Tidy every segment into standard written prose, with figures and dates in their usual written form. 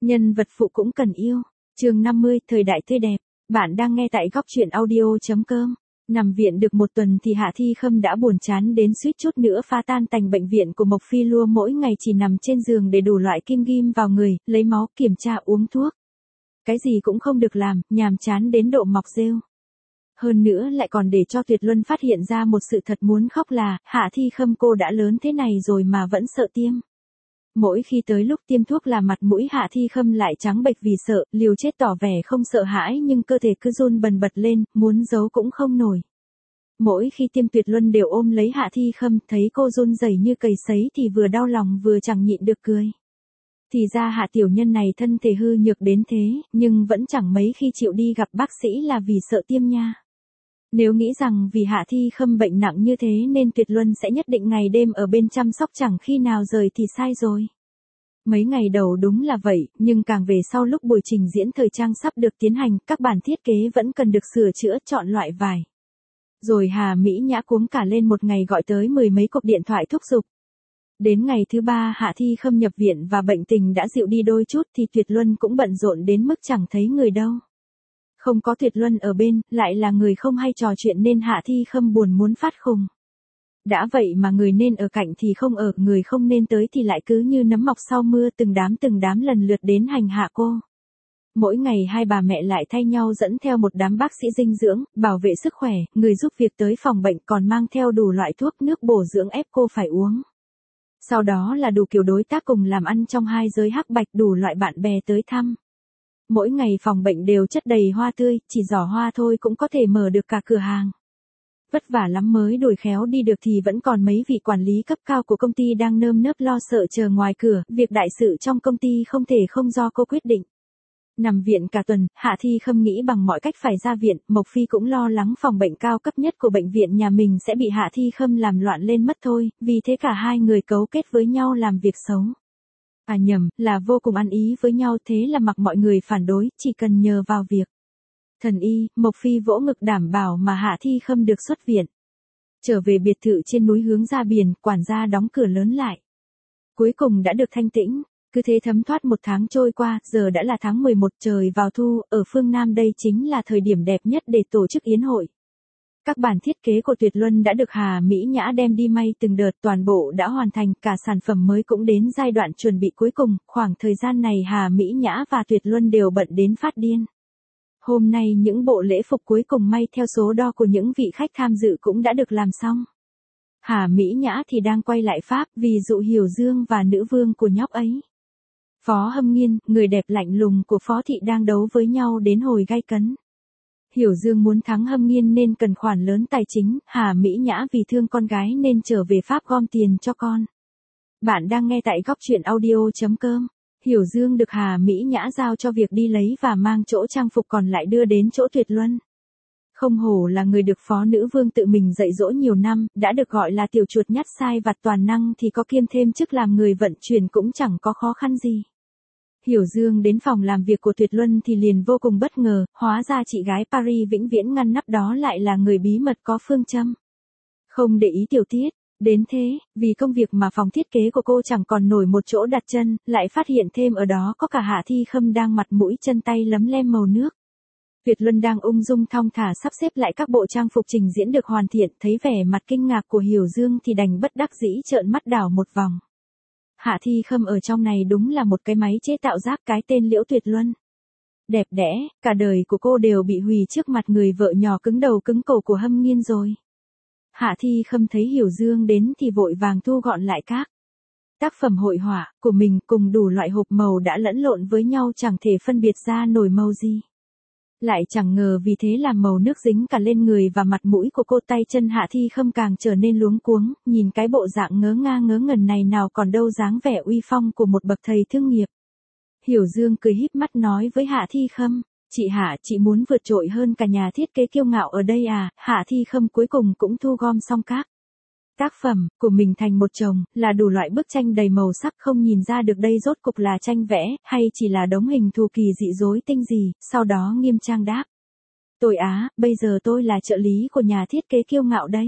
Nhân vật phụ cũng cần yêu. Chương 50, thời đại tươi đẹp. Bạn đang nghe tại góc truyện audio.com. Nằm viện được một tuần thì Hạ Thi Khâm đã buồn chán đến suýt chút nữa phá tan tành bệnh viện của Mộc Phi Lua, mỗi ngày chỉ nằm trên giường để đủ loại kim ghim vào người, lấy máu, kiểm tra, uống thuốc. Cái gì cũng không được làm, nhàm chán đến độ mọc rêu. Hơn nữa lại còn để cho Tuyệt Luân phát hiện ra một sự thật muốn khóc là, Hạ Thi Khâm cô đã lớn thế này rồi mà vẫn sợ tiêm. Mỗi khi tới lúc tiêm thuốc là mặt mũi Hạ Thi Khâm lại trắng bệch vì sợ, liều chết tỏ vẻ không sợ hãi nhưng cơ thể cứ run bần bật lên, muốn giấu cũng không nổi. Mỗi khi tiêm Tuyệt Luân đều ôm lấy Hạ Thi Khâm, thấy cô run rẩy như cầy sấy thì vừa đau lòng vừa chẳng nhịn được cười. Thì ra Hạ tiểu nhân này thân thể hư nhược đến thế, nhưng vẫn chẳng mấy khi chịu đi gặp bác sĩ là vì sợ tiêm nha. Nếu nghĩ rằng vì Hạ Thi Khâm bệnh nặng như thế nên Tuyệt Luân sẽ nhất định ngày đêm ở bên chăm sóc chẳng khi nào rời thì sai rồi. Mấy ngày đầu đúng là vậy, nhưng càng về sau lúc buổi trình diễn thời trang sắp được tiến hành, các bản thiết kế vẫn cần được sửa chữa, chọn loại vải. Rồi Hà Mỹ Nhã cuống cả lên, một ngày gọi tới 10 mấy cuộc điện thoại thúc giục. Đến ngày thứ 3 Hạ Thi Khâm nhập viện và bệnh tình đã dịu đi đôi chút thì Tuyệt Luân cũng bận rộn đến mức chẳng thấy người đâu. Không có Tuyệt Luân ở bên, lại là người không hay trò chuyện nên Hạ Thi Khâm buồn muốn phát khùng. Đã vậy mà người nên ở cạnh thì không ở, người không nên tới thì lại cứ như nấm mọc sau mưa, từng đám lần lượt đến hành hạ cô. Mỗi ngày hai bà mẹ lại thay nhau dẫn theo một đám bác sĩ dinh dưỡng, bảo vệ sức khỏe, người giúp việc tới phòng bệnh, còn mang theo đủ loại thuốc nước bổ dưỡng ép cô phải uống. Sau đó là đủ kiểu đối tác cùng làm ăn trong hai giới hắc bạch, đủ loại bạn bè tới thăm. Mỗi ngày phòng bệnh đều chất đầy hoa tươi, chỉ giỏ hoa thôi cũng có thể mở được cả cửa hàng. Vất vả lắm mới đuổi khéo đi được thì vẫn còn mấy vị quản lý cấp cao của công ty đang nơm nớp lo sợ chờ ngoài cửa, việc đại sự trong công ty không thể không do cô quyết định. Nằm viện cả tuần, Hạ Thi Khâm nghĩ bằng mọi cách phải ra viện, Mộc Phi cũng lo lắng phòng bệnh cao cấp nhất của bệnh viện nhà mình sẽ bị Hạ Thi Khâm làm loạn lên mất thôi, vì thế cả hai người cấu kết với nhau làm việc xấu. À nhầm, là vô cùng ăn ý với nhau, thế là mặc mọi người phản đối, chỉ cần nhờ vào việc thần y, Mộc Phi vỗ ngực đảm bảo mà Hạ Thi Khâm được xuất viện. Trở về biệt thự trên núi hướng ra biển, quản gia đóng cửa lớn lại. Cuối cùng đã được thanh tĩnh, cứ thế thấm thoát một tháng trôi qua, giờ đã là tháng 11, trời vào thu, ở phương Nam đây chính là thời điểm đẹp nhất để tổ chức yến hội. Các bản thiết kế của Tuyệt Luân đã được Hà Mỹ Nhã đem đi may từng đợt, toàn bộ đã hoàn thành, cả sản phẩm mới cũng đến giai đoạn chuẩn bị cuối cùng, khoảng thời gian này Hà Mỹ Nhã và Tuyệt Luân đều bận đến phát điên. Hôm nay những bộ lễ phục cuối cùng may theo số đo của những vị khách tham dự cũng đã được làm xong. Hà Mỹ Nhã thì đang quay lại Pháp vì dụ Hiểu Dương và nữ vương của nhóc ấy. Phó Hâm Nghiên, người đẹp lạnh lùng của Phó Thị đang đấu với nhau đến hồi gay cấn. Hiểu Dương muốn thắng Hâm Nghiên nên cần khoản lớn tài chính, Hà Mỹ Nhã vì thương con gái nên trở về Pháp gom tiền cho con. Bạn đang nghe tại góc truyện audio.com. Hiểu Dương được Hà Mỹ Nhã giao cho việc đi lấy và mang chỗ trang phục còn lại đưa đến chỗ Tuyệt Luân. Không hổ là người được Phó Nữ Vương tự mình dạy dỗ nhiều năm, đã được gọi là tiểu chuột nhắt sai vặt toàn năng thì có kiêm thêm chức làm người vận chuyển cũng chẳng có khó khăn gì. Hiểu Dương đến phòng làm việc của Tuyệt Luân thì liền vô cùng bất ngờ, hóa ra chị gái Paris vĩnh viễn ngăn nắp đó lại là người bí mật có phương châm. Không để ý tiểu tiết, đến thế, vì công việc mà phòng thiết kế của cô chẳng còn nổi một chỗ đặt chân, lại phát hiện thêm ở đó có cả Hạ Thi Khâm đang mặt mũi chân tay lấm lem màu nước. Tuyệt Luân đang ung dung thong thả sắp xếp lại các bộ trang phục trình diễn được hoàn thiện, thấy vẻ mặt kinh ngạc của Hiểu Dương thì đành bất đắc dĩ trợn mắt đảo một vòng. Hạ Thi Khâm ở trong này đúng là một cái máy chế tạo rác, cái tên Liễu Tuyệt Luân. Đẹp đẽ, cả đời của cô đều bị hủy trước mặt người vợ nhỏ cứng đầu cứng cổ của Hâm Nghiên rồi. Hạ Thi Khâm thấy Hiểu Dương đến thì vội vàng thu gọn lại các tác phẩm hội họa của mình cùng đủ loại hộp màu đã lẫn lộn với nhau chẳng thể phân biệt ra nổi màu gì. Lại chẳng ngờ vì thế làm màu nước dính cả lên người và mặt mũi của cô, tay chân Hạ Thi Khâm càng trở nên luống cuống, nhìn cái bộ dạng ngớ ngẩn này nào còn đâu dáng vẻ uy phong của một bậc thầy thương nghiệp. Hiểu Dương cười híp mắt nói với Hạ Thi Khâm, chị Hạ, chị muốn vượt trội hơn cả nhà thiết kế kiêu ngạo ở đây à? Hạ Thi Khâm cuối cùng cũng thu gom xong các tác phẩm của mình thành một chồng, là đủ loại bức tranh đầy màu sắc, không nhìn ra được đây rốt cục là tranh vẽ, hay chỉ là đống hình thù kỳ dị rối tinh gì, sau đó nghiêm trang đáp. Tôi á, bây giờ tôi là trợ lý của nhà thiết kế kiêu ngạo đây.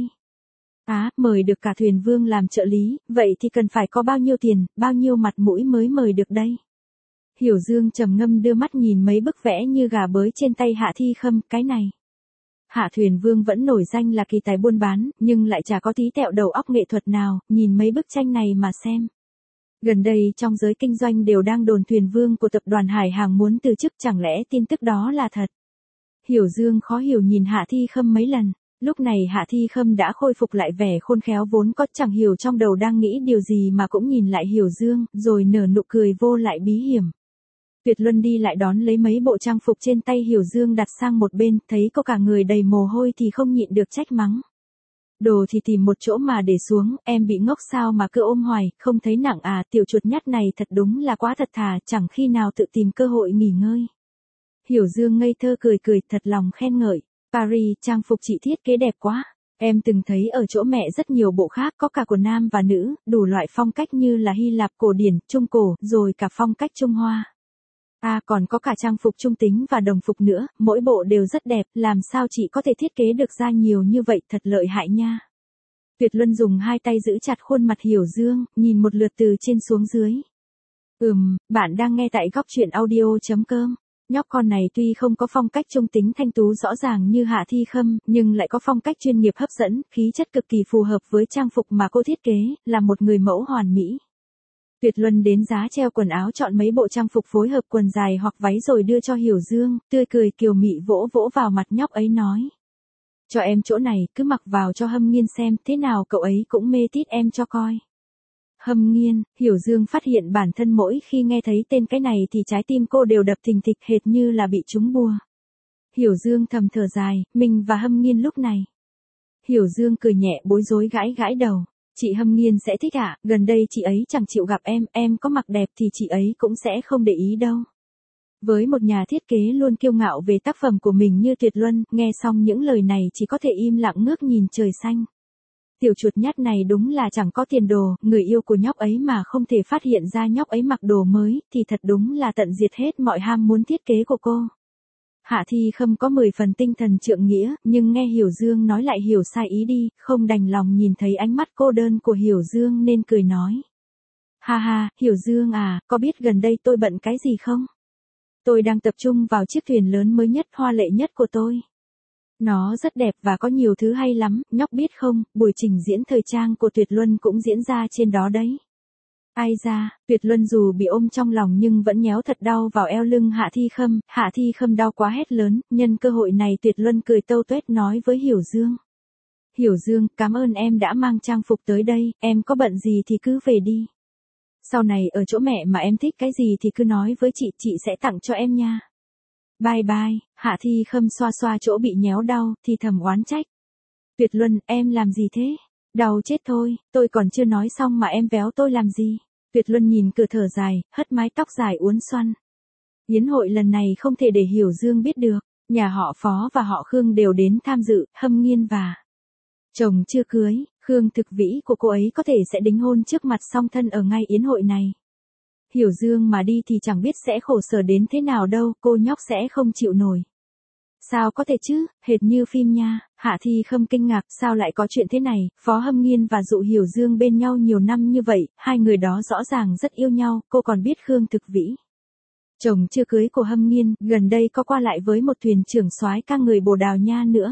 Á, mời được cả thuyền vương làm trợ lý, vậy thì cần phải có bao nhiêu tiền, bao nhiêu mặt mũi mới mời được đây? Hiểu Dương trầm ngâm đưa mắt nhìn mấy bức vẽ như gà bới trên tay Hạ Thi Khâm, cái này. Hạ Thuyền Vương vẫn nổi danh là kỳ tài buôn bán, nhưng lại chả có tí tẹo đầu óc nghệ thuật nào, nhìn mấy bức tranh này mà xem. Gần đây trong giới kinh doanh đều đang đồn Thuyền Vương của tập đoàn Hải Hàng muốn từ chức, chẳng lẽ tin tức đó là thật? Hiểu Dương khó hiểu nhìn Hạ Thi Khâm mấy lần, lúc này Hạ Thi Khâm đã khôi phục lại vẻ khôn khéo vốn có, chẳng hiểu trong đầu đang nghĩ điều gì mà cũng nhìn lại Hiểu Dương, rồi nở nụ cười vô lại bí hiểm. Tuyệt Luân đi lại đón lấy mấy bộ trang phục trên tay Hiểu Dương đặt sang một bên, thấy cô cả người đầy mồ hôi thì không nhịn được trách mắng. Đồ thì tìm một chỗ mà để xuống, em bị ngốc sao mà cứ ôm hoài, không thấy nặng à, tiểu chuột nhắt này thật đúng là quá thật thà, chẳng khi nào tự tìm cơ hội nghỉ ngơi. Hiểu Dương ngây thơ cười cười, thật lòng khen ngợi. Paris, trang phục chị thiết kế đẹp quá. Em từng thấy ở chỗ mẹ rất nhiều bộ khác, có cả của nam và nữ, đủ loại phong cách như là Hy Lạp cổ điển, Trung Cổ, rồi cả phong cách Trung Hoa. À còn có cả trang phục trung tính và đồng phục nữa, mỗi bộ đều rất đẹp, làm sao chị có thể thiết kế được ra nhiều như vậy, thật lợi hại nha. Tuyệt Luân dùng hai tay giữ chặt khuôn mặt Hiểu Dương, nhìn một lượt từ trên xuống dưới. Bạn đang nghe tại góc truyện audio.com. Nhóc con này tuy không có phong cách trung tính thanh tú rõ ràng như Hạ Thi Khâm, nhưng lại có phong cách chuyên nghiệp hấp dẫn, khí chất cực kỳ phù hợp với trang phục mà cô thiết kế, là một người mẫu hoàn mỹ. Tuyệt Luân đến giá treo quần áo chọn mấy bộ trang phục phối hợp quần dài hoặc váy rồi đưa cho Hiểu Dương, tươi cười kiều mị vỗ vỗ vào mặt nhóc ấy nói. Cho em chỗ này, cứ mặc vào cho Hâm Nghiên xem, thế nào cậu ấy cũng mê tít em cho coi. Hâm Nghiên, Hiểu Dương phát hiện bản thân mỗi khi nghe thấy tên cái này thì trái tim cô đều đập thình thịch hệt như là bị trúng bùa. Hiểu Dương thầm thở dài, mình và Hâm Nghiên lúc này. Hiểu Dương cười nhẹ bối rối gãi gãi đầu. Chị Hâm Nghiên sẽ thích ạ, gần đây chị ấy chẳng chịu gặp em có mặc đẹp thì chị ấy cũng sẽ không để ý đâu. Với một nhà thiết kế luôn kiêu ngạo về tác phẩm của mình như Tuyệt Luân, nghe xong những lời này chỉ có thể im lặng ngước nhìn trời xanh. Tiểu chuột nhắt này đúng là chẳng có tiền đồ, người yêu của nhóc ấy mà không thể phát hiện ra nhóc ấy mặc đồ mới, thì thật đúng là tận diệt hết mọi ham muốn thiết kế của cô. Hạ Thi Khâm có 10 phần tinh thần trượng nghĩa, nhưng nghe Hiểu Dương nói lại hiểu sai ý đi, không đành lòng nhìn thấy ánh mắt cô đơn của Hiểu Dương nên cười nói. Ha ha, Hiểu Dương à, có biết gần đây tôi bận cái gì không? Tôi đang tập trung vào chiếc thuyền lớn mới nhất, hoa lệ nhất của tôi. Nó rất đẹp và có nhiều thứ hay lắm, nhóc biết không, buổi trình diễn thời trang của Tuyệt Luân cũng diễn ra trên đó đấy. Ai da, Tuyệt Luân dù bị ôm trong lòng nhưng vẫn nhéo thật đau vào eo lưng Hạ Thi Khâm đau quá hét lớn, nhân cơ hội này Tuyệt Luân cười tâu tuét nói với Hiểu Dương. Hiểu Dương, cảm ơn em đã mang trang phục tới đây, em có bận gì thì cứ về đi. Sau này ở chỗ mẹ mà em thích cái gì thì cứ nói với chị sẽ tặng cho em nha. Bye bye, Hạ Thi Khâm xoa xoa chỗ bị nhéo đau, thì thầm oán trách. Tuyệt Luân, em làm gì thế? Đau chết thôi, tôi còn chưa nói xong mà em véo tôi làm gì? Tuyệt Luân nhìn cửa thở dài, hất mái tóc dài uốn xoăn. Yến hội lần này không thể để Hiểu Dương biết được, nhà họ Phó và họ Khương đều đến tham dự, Hâm Nghiên và chồng chưa cưới, Khương Thực Vĩ của cô ấy có thể sẽ đính hôn trước mặt song thân ở ngay yến hội này. Hiểu Dương mà đi thì chẳng biết sẽ khổ sở đến thế nào đâu, cô nhóc sẽ không chịu nổi. Sao có thể chứ, hệt như phim nha. Hạ Thi Khâm kinh ngạc, sao lại có chuyện thế này, Phó Hâm Nghiên và Dụ Hiểu Dương bên nhau nhiều năm như vậy, hai người đó rõ ràng rất yêu nhau, cô còn biết Khương Thực Vĩ. Chồng chưa cưới của Hâm Nghiên, gần đây có qua lại với một thuyền trưởng soái ca người Bồ Đào Nha nữa.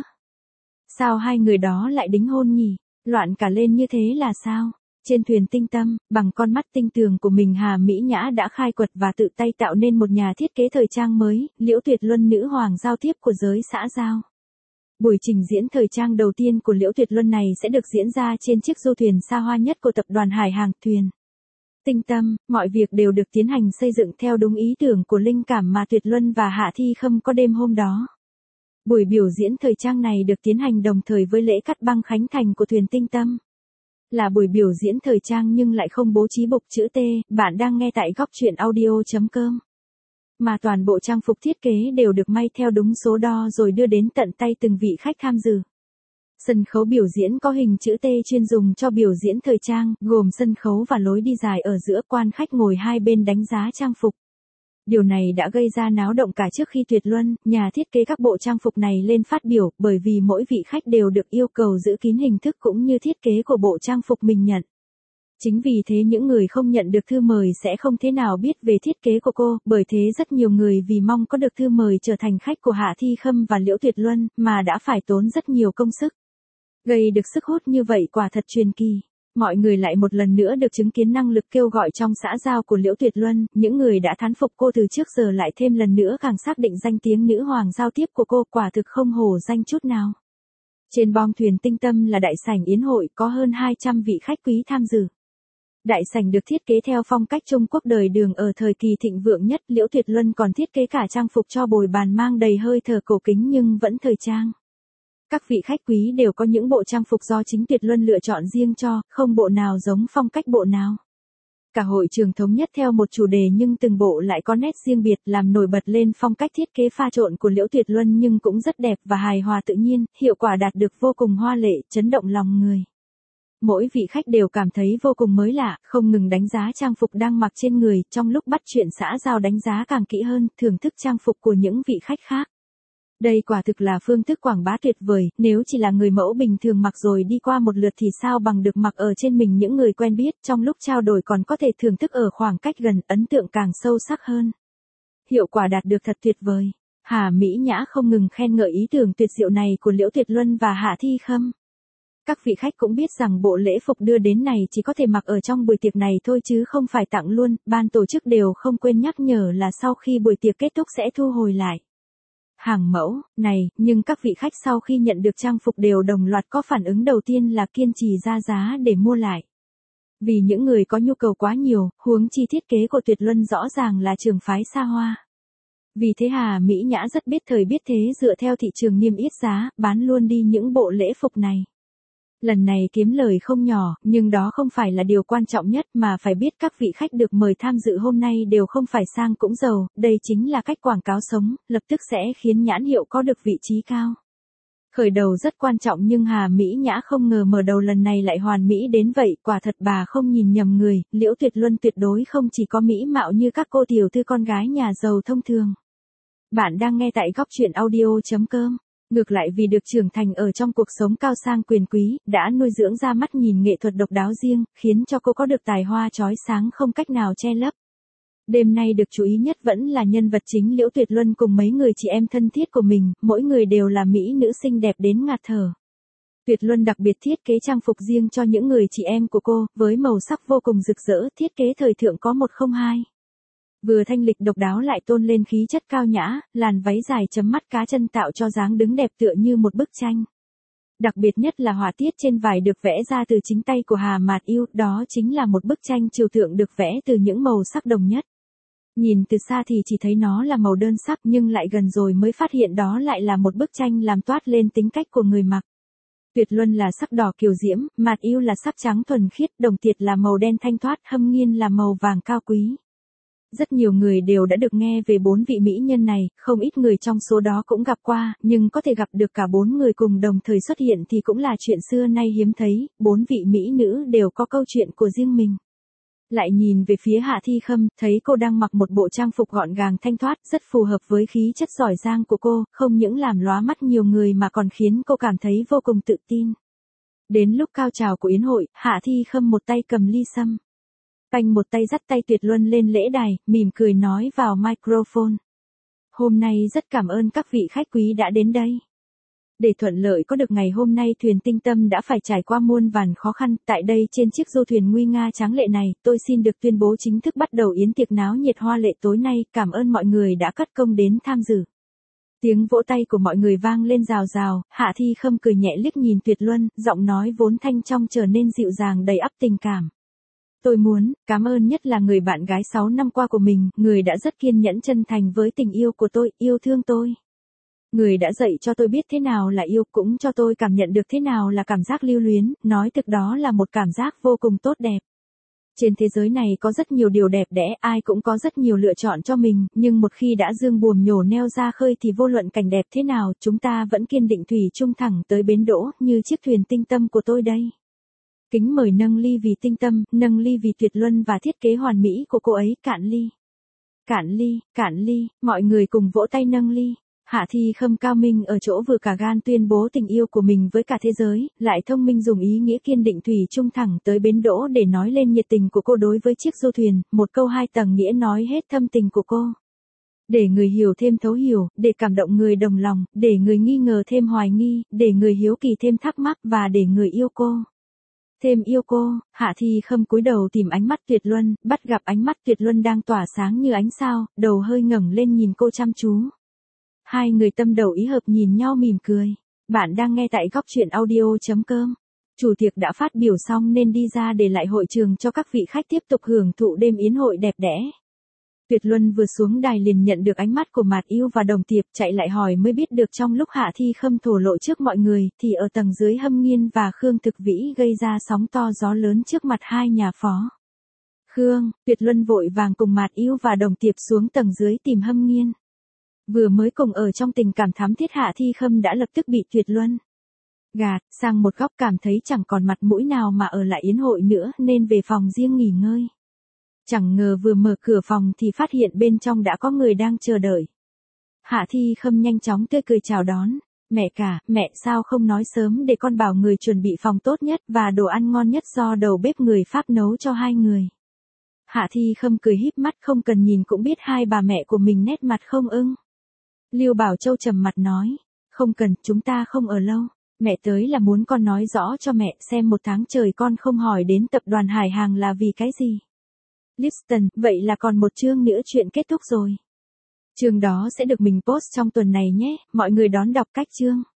Sao hai người đó lại đính hôn nhỉ, loạn cả lên như thế là sao? Trên thuyền Tinh Tâm, bằng con mắt tinh tường của mình Hà Mỹ Nhã đã khai quật và tự tay tạo nên một nhà thiết kế thời trang mới, Liễu Tuyệt Luân nữ hoàng giao tiếp của giới xã giao. Buổi trình diễn thời trang đầu tiên của Liễu Tuyệt Luân này sẽ được diễn ra trên chiếc du thuyền xa hoa nhất của tập đoàn Hải Hàng thuyền Tinh Tâm, mọi việc đều được tiến hành xây dựng theo đúng ý tưởng của linh cảm mà Tuyệt Luân và Hạ Thi Khâm có đêm hôm đó. Buổi biểu diễn thời trang này được tiến hành đồng thời với lễ cắt băng khánh thành của thuyền Tinh Tâm. Là buổi biểu diễn thời trang nhưng lại không bố trí bục chữ T, bạn đang nghe tại góc truyện audio.com. Mà toàn bộ trang phục thiết kế đều được may theo đúng số đo rồi đưa đến tận tay từng vị khách tham dự. Sân khấu biểu diễn có hình chữ T chuyên dùng cho biểu diễn thời trang, gồm sân khấu và lối đi dài ở giữa, quan khách ngồi hai bên đánh giá trang phục. Điều này đã gây ra náo động cả trước khi Tuyệt Luân, nhà thiết kế các bộ trang phục này lên phát biểu, bởi vì mỗi vị khách đều được yêu cầu giữ kín hình thức cũng như thiết kế của bộ trang phục mình nhận. Chính vì thế những người không nhận được thư mời sẽ không thế nào biết về thiết kế của cô, bởi thế rất nhiều người vì mong có được thư mời trở thành khách của Hạ Thi Khâm và Liễu Tuyệt Luân, mà đã phải tốn rất nhiều công sức. Gây được sức hút như vậy quả thật truyền kỳ. Mọi người lại một lần nữa được chứng kiến năng lực kêu gọi trong xã giao của Liễu Tuyệt Luân, những người đã thán phục cô từ trước giờ lại thêm lần nữa càng xác định danh tiếng nữ hoàng giao tiếp của cô quả thực không hổ danh chút nào. Trên bong thuyền Tinh Tâm là đại sảnh yến hội, có hơn 200 vị khách quý tham dự. Đại sảnh được thiết kế theo phong cách Trung Quốc đời Đường ở thời kỳ thịnh vượng nhất, Liễu Tuyệt Luân còn thiết kế cả trang phục cho bồi bàn mang đầy hơi thở cổ kính nhưng vẫn thời trang. Các vị khách quý đều có những bộ trang phục do chính Tuyệt Luân lựa chọn riêng cho, không bộ nào giống phong cách bộ nào. Cả hội trường thống nhất theo một chủ đề nhưng từng bộ lại có nét riêng biệt làm nổi bật lên phong cách thiết kế pha trộn của Liễu Tuyệt Luân nhưng cũng rất đẹp và hài hòa tự nhiên, hiệu quả đạt được vô cùng hoa lệ, chấn động lòng người. Mỗi vị khách đều cảm thấy vô cùng mới lạ, không ngừng đánh giá trang phục đang mặc trên người, trong lúc bắt chuyện xã giao đánh giá càng kỹ hơn, thưởng thức trang phục của những vị khách khác. Đây quả thực là phương thức quảng bá tuyệt vời, nếu chỉ là người mẫu bình thường mặc rồi đi qua một lượt thì sao bằng được mặc ở trên mình những người quen biết, trong lúc trao đổi còn có thể thưởng thức ở khoảng cách gần, ấn tượng càng sâu sắc hơn. Hiệu quả đạt được thật tuyệt vời. Hà Mỹ Nhã không ngừng khen ngợi ý tưởng tuyệt diệu này của Liễu Tuyệt Luân và Hạ Thi Khâm. Các vị khách cũng biết rằng bộ lễ phục đưa đến này chỉ có thể mặc ở trong buổi tiệc này thôi chứ không phải tặng luôn, ban tổ chức đều không quên nhắc nhở là sau khi buổi tiệc kết thúc sẽ thu hồi lại. Hàng mẫu, này, nhưng các vị khách sau khi nhận được trang phục đều đồng loạt có phản ứng đầu tiên là kiên trì ra giá để mua lại. Vì những người có nhu cầu quá nhiều, huống chi thiết kế của Tuyệt Luân rõ ràng là trường phái xa hoa. Vì thế Hà Mỹ Nhã rất biết thời biết thế dựa theo thị trường niêm yết giá, bán luôn đi những bộ lễ phục này. Lần này kiếm lời không nhỏ, nhưng đó không phải là điều quan trọng nhất mà phải biết các vị khách được mời tham dự hôm nay đều không phải sang cũng giàu, đây chính là cách quảng cáo sống, lập tức sẽ khiến nhãn hiệu có được vị trí cao. Khởi đầu rất quan trọng nhưng Hà Mỹ Nhã không ngờ mở đầu lần này lại hoàn mỹ đến vậy, quả thật bà không nhìn nhầm người, Liễu Tuyệt Luân tuyệt đối không chỉ có mỹ mạo như các cô tiểu thư con gái nhà giàu thông thường. Bạn đang nghe tại góc truyện audio.com. Ngược lại vì được trưởng thành ở trong cuộc sống cao sang quyền quý, đã nuôi dưỡng ra mắt nhìn nghệ thuật độc đáo riêng, khiến cho cô có được tài hoa chói sáng không cách nào che lấp. Đêm nay được chú ý nhất vẫn là nhân vật chính Liễu Tuyệt Luân cùng mấy người chị em thân thiết của mình, mỗi người đều là mỹ nữ xinh đẹp đến ngạt thở. Tuyệt Luân đặc biệt thiết kế trang phục riêng cho những người chị em của cô, với màu sắc vô cùng rực rỡ, thiết kế thời thượng có 102. Vừa thanh lịch độc đáo lại tôn lên khí chất cao nhã, làn váy dài chấm mắt cá chân tạo cho dáng đứng đẹp tựa như một bức tranh. Đặc biệt nhất là họa tiết trên vải được vẽ ra từ chính tay của Hà Mạt Yêu, đó chính là một bức tranh trừu tượng được vẽ từ những màu sắc đồng nhất. Nhìn từ xa thì chỉ thấy nó là màu đơn sắc nhưng lại gần rồi mới phát hiện đó lại là một bức tranh làm toát lên tính cách của người mặc. Tuyệt Luân là sắc đỏ kiều diễm, Mạt Yêu là sắc trắng thuần khiết, Đồng Tiệt là màu đen thanh thoát, Hâm Nghiên là màu vàng cao quý. Rất nhiều người đều đã được nghe về 4 vị mỹ nhân này, không ít người trong số đó cũng gặp qua, nhưng có thể gặp được cả 4 người cùng đồng thời xuất hiện thì cũng là chuyện xưa nay hiếm thấy, 4 vị mỹ nữ đều có câu chuyện của riêng mình. Lại nhìn về phía Hạ Thi Khâm, thấy cô đang mặc một bộ trang phục gọn gàng thanh thoát, rất phù hợp với khí chất giỏi giang của cô, không những làm lóa mắt nhiều người mà còn khiến cô cảm thấy vô cùng tự tin. Đến lúc cao trào của yến hội, Hạ Thi Khâm một tay cầm ly sâm. Phanh một tay dắt tay Tuyệt Luân lên lễ đài, mỉm cười nói vào microphone. Hôm nay rất cảm ơn các vị khách quý đã đến đây. Để thuận lợi có được ngày hôm nay thuyền Tinh Tâm đã phải trải qua muôn vàn khó khăn, tại đây trên chiếc du thuyền nguy nga tráng lệ này, tôi xin được tuyên bố chính thức bắt đầu yến tiệc náo nhiệt hoa lệ tối nay, cảm ơn mọi người đã cất công đến tham dự. Tiếng vỗ tay của mọi người vang lên rào rào, Hạ Thi Khâm cười nhẹ liếc nhìn Tuyệt Luân, giọng nói vốn thanh trong trở nên dịu dàng đầy ắp tình cảm. Tôi muốn cảm ơn nhất là người bạn gái 6 năm qua của mình, người đã rất kiên nhẫn chân thành với tình yêu của tôi, yêu thương tôi. Người đã dạy cho tôi biết thế nào là yêu, cũng cho tôi cảm nhận được thế nào là cảm giác lưu luyến, nói thực đó là một cảm giác vô cùng tốt đẹp. Trên thế giới này có rất nhiều điều đẹp đẽ, ai cũng có rất nhiều lựa chọn cho mình, nhưng một khi đã dương buồm nhổ neo ra khơi thì vô luận cảnh đẹp thế nào, chúng ta vẫn kiên định thủy chung thẳng tới bến đỗ, như chiếc thuyền Tinh Tâm của tôi đây. Kính mời nâng ly vì Tinh Tâm, nâng ly vì Tuyệt Luân và thiết kế hoàn mỹ của cô ấy, cạn ly. Cạn ly, mọi người cùng vỗ tay nâng ly. Hạ Thi Khâm cao minh ở chỗ vừa cả gan tuyên bố tình yêu của mình với cả thế giới, lại thông minh dùng ý nghĩa kiên định thủy chung thẳng tới bến đỗ để nói lên nhiệt tình của cô đối với chiếc du thuyền, một câu hai tầng nghĩa nói hết thâm tình của cô. Để người hiểu thêm thấu hiểu, để cảm động người đồng lòng, để người nghi ngờ thêm hoài nghi, để người hiếu kỳ thêm thắc mắc và để người yêu cô thêm yêu cô. Hạ Thi Khâm cúi đầu tìm ánh mắt Tuyệt Luân, bắt gặp ánh mắt Tuyệt Luân đang tỏa sáng như ánh sao, đầu hơi ngẩng lên nhìn cô chăm chú. Hai người tâm đầu ý hợp nhìn nhau mỉm cười. Bạn đang nghe tại góc truyện audio.com. Chủ tiệc đã phát biểu xong nên đi ra để lại hội trường cho các vị khách tiếp tục hưởng thụ đêm yến hội đẹp đẽ. Tuyệt Luân vừa xuống đài liền nhận được ánh mắt của Mạt Yêu và Đồng Tiệp, chạy lại hỏi mới biết được trong lúc Hạ Thi Khâm thổ lộ trước mọi người thì ở tầng dưới Hâm Nghiên và Khương Thực Vĩ gây ra sóng to gió lớn trước mặt hai nhà phó. Khương, Tuyệt Luân vội vàng cùng Mạt Yêu và Đồng Tiệp xuống tầng dưới tìm Hâm Nghiên. Vừa mới cùng ở trong tình cảm thắm thiết, Hạ Thi Khâm đã lập tức bị Tuyệt Luân gạt sang một góc, cảm thấy chẳng còn mặt mũi nào mà ở lại yến hội nữa nên về phòng riêng nghỉ ngơi. Chẳng ngờ vừa mở cửa phòng thì phát hiện bên trong đã có người đang chờ đợi. Hạ Thi Khâm nhanh chóng tươi cười chào đón. Mẹ cả, mẹ sao không nói sớm để con bảo người chuẩn bị phòng tốt nhất và đồ ăn ngon nhất do đầu bếp người Pháp nấu cho hai người. Hạ Thi Khâm cười híp mắt, không cần nhìn cũng biết hai bà mẹ của mình nét mặt không ưng. Lưu Bảo Châu trầm mặt nói, không cần, chúng ta không ở lâu. Mẹ tới là muốn con nói rõ cho mẹ xem một tháng trời con không hỏi đến tập đoàn Hải Hàng là vì cái gì. Liston, vậy là còn một chương nữa chuyện kết thúc rồi. Chương đó sẽ được mình post trong tuần này nhé, mọi người đón đọc cách chương.